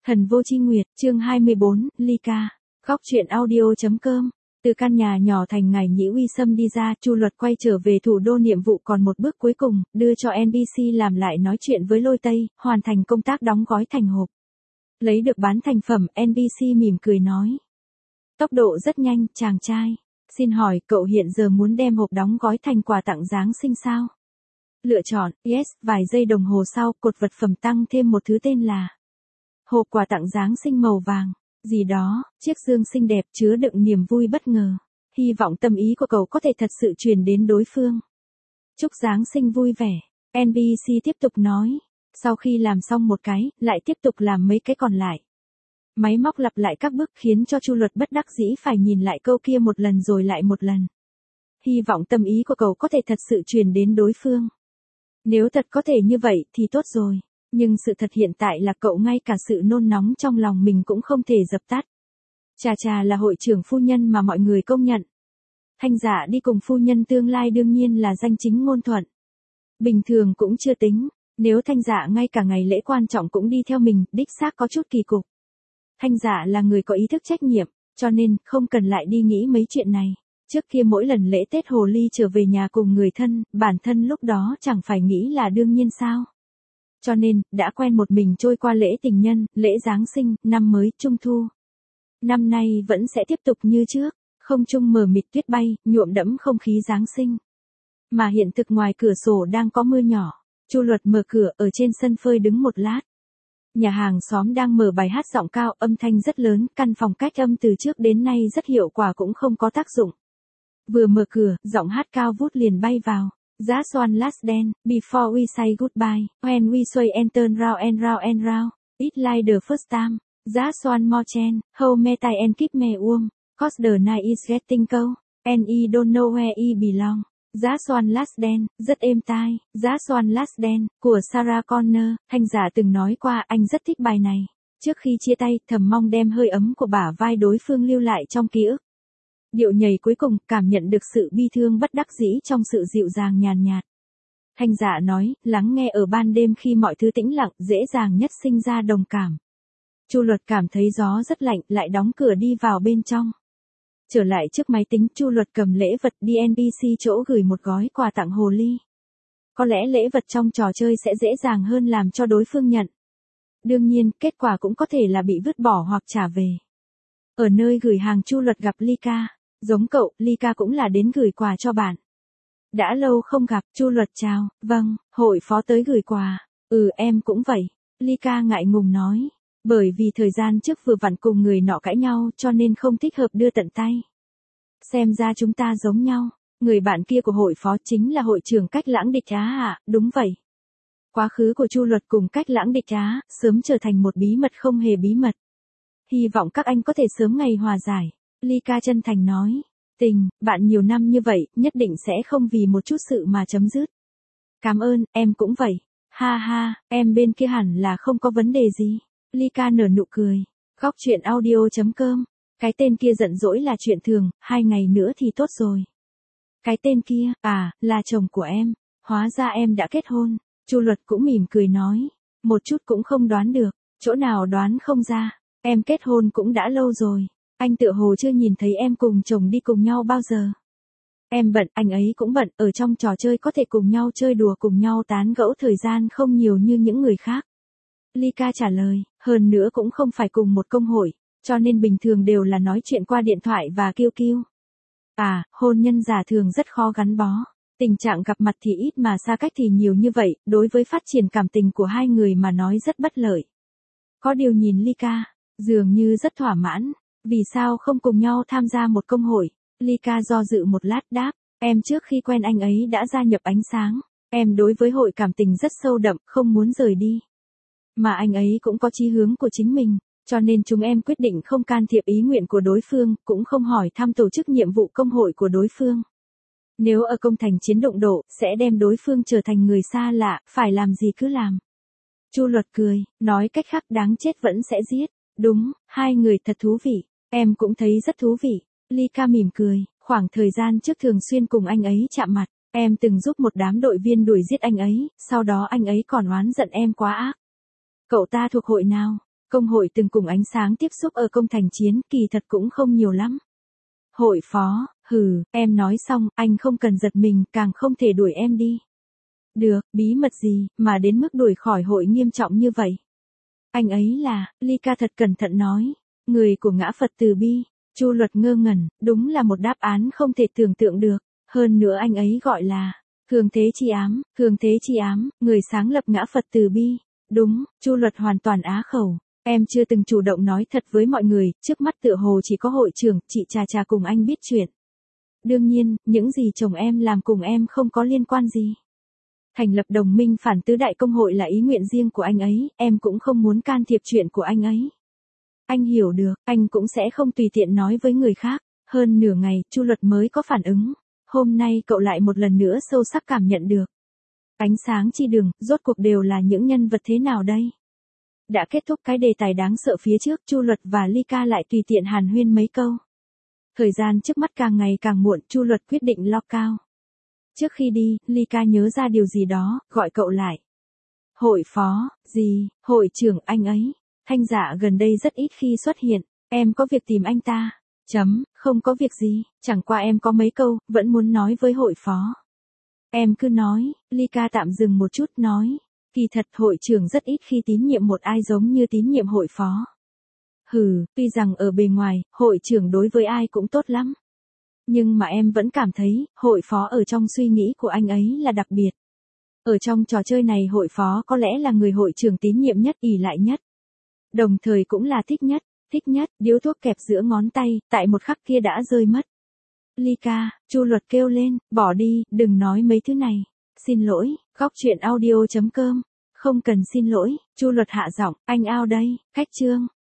Thần vô chi nguyệt, chương 24, Ly ca. Góc truyện audio.com. Từ căn nhà nhỏ thành ngài Nhĩ Uy Sâm đi ra, Chu Luật quay trở về thủ đô, nhiệm vụ còn một bước cuối cùng, đưa cho NBC làm lại nói chuyện với Lôi Tây, hoàn thành công tác đóng gói thành hộp. Lấy được bán thành phẩm, NBC mỉm cười nói. Tốc độ rất nhanh, chàng trai. Xin hỏi, cậu hiện giờ muốn đem hộp đóng gói thành quà tặng Giáng sinh sao? Lựa chọn, yes, vài giây đồng hồ sau, cột vật phẩm tăng thêm một thứ tên là hộp quà tặng Giáng sinh màu vàng, gì đó, chiếc dương xinh đẹp chứa đựng niềm vui bất ngờ. Hy vọng tâm ý của cậu có thể thật sự truyền đến đối phương. Chúc Giáng sinh vui vẻ, NBC tiếp tục nói. Sau khi làm xong một cái, lại tiếp tục làm mấy cái còn lại. Máy móc lặp lại các bước khiến cho Chu Luật bất đắc dĩ phải nhìn lại câu kia một lần rồi lại một lần. Hy vọng tâm ý của cậu có thể thật sự truyền đến đối phương. Nếu thật có thể như vậy thì tốt rồi. Nhưng sự thật hiện tại là cậu ngay cả sự nôn nóng trong lòng mình cũng không thể dập tắt. Chà là hội trưởng phu nhân mà mọi người công nhận. Thanh Dạ đi cùng phu nhân tương lai đương nhiên là danh chính ngôn thuận. Bình thường cũng chưa tính, nếu Thanh Dạ ngay cả ngày lễ quan trọng cũng đi theo mình, đích xác có chút kỳ cục. Thanh Dạ là người có ý thức trách nhiệm, cho nên không cần lại đi nghĩ mấy chuyện này. Trước kia mỗi lần lễ Tết Hồ Ly trở về nhà cùng người thân, bản thân lúc đó chẳng phải nghĩ là đương nhiên sao. Cho nên, đã quen một mình trôi qua lễ tình nhân, lễ Giáng sinh, năm mới, Trung thu. Năm nay vẫn sẽ tiếp tục như trước, không trung mờ mịt tuyết bay, nhuộm đẫm không khí Giáng sinh. Mà hiện thực ngoài cửa sổ đang có mưa nhỏ. Chu Luật mở cửa, ở trên sân phơi đứng một lát. Nhà hàng xóm đang mở bài hát giọng cao, âm thanh rất lớn, căn phòng cách âm từ trước đến nay rất hiệu quả cũng không có tác dụng. Vừa mở cửa, giọng hát cao vút liền bay vào. Just one last dance, before we say goodbye, when we sway and turn round and round and round, it's like the first time. Just one more chance, hold me tight and keep me warm, cause the night is getting cold, and I don't know where I belong. Just one last dance, rất êm tai, Just one last dance, của Sarah Connor. Thanh Dạ từng nói qua anh rất thích bài này. Trước khi chia tay, thầm mong đem hơi ấm của bả vai đối phương lưu lại trong ký ức. Điệu nhảy cuối cùng, cảm nhận được sự bi thương bất đắc dĩ trong sự dịu dàng nhàn nhạt. Thanh Dạ nói, lắng nghe ở ban đêm khi mọi thứ tĩnh lặng, dễ dàng nhất sinh ra đồng cảm. Chu Luật cảm thấy gió rất lạnh, lại đóng cửa đi vào bên trong. Trở lại trước máy tính, Chu Luật cầm lễ vật đi NBC chỗ gửi một gói quà tặng Hồ Ly. Có lẽ lễ vật trong trò chơi sẽ dễ dàng hơn làm cho đối phương nhận. Đương nhiên, kết quả cũng có thể là bị vứt bỏ hoặc trả về. Ở nơi gửi hàng, Chu Luật gặp Ly ca. Giống cậu, Ly ca cũng là đến gửi quà cho bạn. Đã lâu không gặp, Chu Luật chào. Vâng, hội phó tới gửi quà. Em cũng vậy. Ly ca ngại ngùng nói. Bởi vì thời gian trước vừa vặn cùng người nọ cãi nhau cho nên không thích hợp đưa tận tay. Xem ra chúng ta giống nhau. Người bạn kia của hội phó chính là hội trưởng Cách Lãng Địch Á à? Đúng vậy. Quá khứ của Chu Luật cùng Cách Lãng Địch Á sớm trở thành một bí mật không hề bí mật. Hy vọng các anh có thể sớm ngày hòa giải. Ly ca chân thành nói. Tình, bạn nhiều năm như vậy, nhất định sẽ không vì một chút sự mà chấm dứt. Cảm ơn, em cũng vậy. Ha ha, em bên kia hẳn là không có vấn đề gì. Ly ca nở nụ cười. Góc truyện audio.com. Cái tên kia giận dỗi là chuyện thường, 2 ngày nữa thì tốt rồi. Cái tên kia, là chồng của em. Hóa ra em đã kết hôn. Chu Luật cũng mỉm cười nói. Một chút cũng không đoán được. Chỗ nào đoán không ra. Em kết hôn cũng đã lâu rồi. Anh tựa hồ chưa nhìn thấy em cùng chồng đi cùng nhau bao giờ. Em bận, anh ấy cũng bận, ở trong trò chơi có thể cùng nhau chơi đùa cùng nhau tán gẫu thời gian không nhiều như những người khác. Ly ca trả lời, hơn nữa cũng không phải cùng một công hội, cho nên bình thường đều là nói chuyện qua điện thoại và kêu kêu. Hôn nhân giả thường rất khó gắn bó. Tình trạng gặp mặt thì ít mà xa cách thì nhiều như vậy, đối với phát triển cảm tình của hai người mà nói rất bất lợi. Có điều nhìn Ly ca, dường như rất thỏa mãn. Vì sao không cùng nhau tham gia một công hội? Ly ca do dự một lát đáp, em trước khi quen anh ấy đã gia nhập ánh sáng. Em đối với hội cảm tình rất sâu đậm, không muốn rời đi. Mà anh ấy cũng có chí hướng của chính mình, cho nên chúng em quyết định không can thiệp ý nguyện của đối phương, cũng không hỏi thăm tổ chức nhiệm vụ công hội của đối phương. Nếu ở công thành chiến đụng độ, sẽ đem đối phương trở thành người xa lạ, phải làm gì cứ làm. Chu Luật cười, nói cách khác đáng chết vẫn sẽ giết. Đúng, hai người thật thú vị. Em cũng thấy rất thú vị. Ly ca mỉm cười, khoảng thời gian trước thường xuyên cùng anh ấy chạm mặt. Em từng giúp một đám đội viên đuổi giết anh ấy, sau đó anh ấy còn oán giận em quá ác. Cậu ta thuộc hội nào? Công hội từng cùng ánh sáng tiếp xúc ở công thành chiến, kỳ thật cũng không nhiều lắm. Hội phó, em nói xong, anh không cần giật mình, càng không thể đuổi em đi. Được, bí mật gì, mà đến mức đuổi khỏi hội nghiêm trọng như vậy? Anh ấy là, Ly Ca thật cẩn thận nói, người của ngã Phật Từ Bi. Chu Luật ngơ ngẩn, đúng là một đáp án không thể tưởng tượng được. Hơn nữa anh ấy gọi là, Thường Thế Chi Ám, người sáng lập ngã Phật Từ Bi. Đúng, Chu Luật hoàn toàn á khẩu. Em chưa từng chủ động nói thật với mọi người, trước mắt tựa hồ chỉ có hội trưởng, chị Trà cùng anh biết chuyện. Đương nhiên, những gì chồng em làm cùng em không có liên quan gì. Thành lập đồng minh phản tứ đại công hội là ý nguyện riêng của anh ấy, em cũng không muốn can thiệp chuyện của anh ấy. Anh hiểu được, anh cũng sẽ không tùy tiện nói với người khác. Hơn nửa ngày, Chu Luật mới có phản ứng. Hôm nay cậu lại một lần nữa sâu sắc cảm nhận được. Ánh sáng chi đường, rốt cuộc đều là những nhân vật thế nào đây? Đã kết thúc cái đề tài đáng sợ phía trước, Chu Luật và Ly Ca lại tùy tiện hàn huyên mấy câu. Thời gian trước mắt càng ngày càng muộn, Chu Luật quyết định lo cao. Trước khi đi, Ly Ca nhớ ra điều gì đó, gọi cậu lại. Hội phó, gì, hội trưởng anh ấy. Thanh Dạ gần đây rất ít khi xuất hiện, em có việc tìm anh ta. Không có việc gì, chẳng qua em có mấy câu, vẫn muốn nói với hội phó. Em cứ nói, Ly Ca tạm dừng một chút nói. Kỳ thật hội trưởng rất ít khi tín nhiệm một ai giống như tín nhiệm hội phó. Tuy rằng ở bề ngoài, hội trưởng đối với ai cũng tốt lắm. Nhưng mà em vẫn cảm thấy, hội phó ở trong suy nghĩ của anh ấy là đặc biệt. Ở trong trò chơi này hội phó có lẽ là người hội trưởng tín nhiệm nhất, ỷ lại nhất. Đồng thời cũng là thích nhất, điếu thuốc kẹp giữa ngón tay, tại một khắc kia đã rơi mất. Ly Ca, Chu Luật kêu lên, bỏ đi, đừng nói mấy thứ này. Xin lỗi, goctruyện audio.com. Không cần xin lỗi, Chu Luật hạ giọng, anh ao đây, khách trương.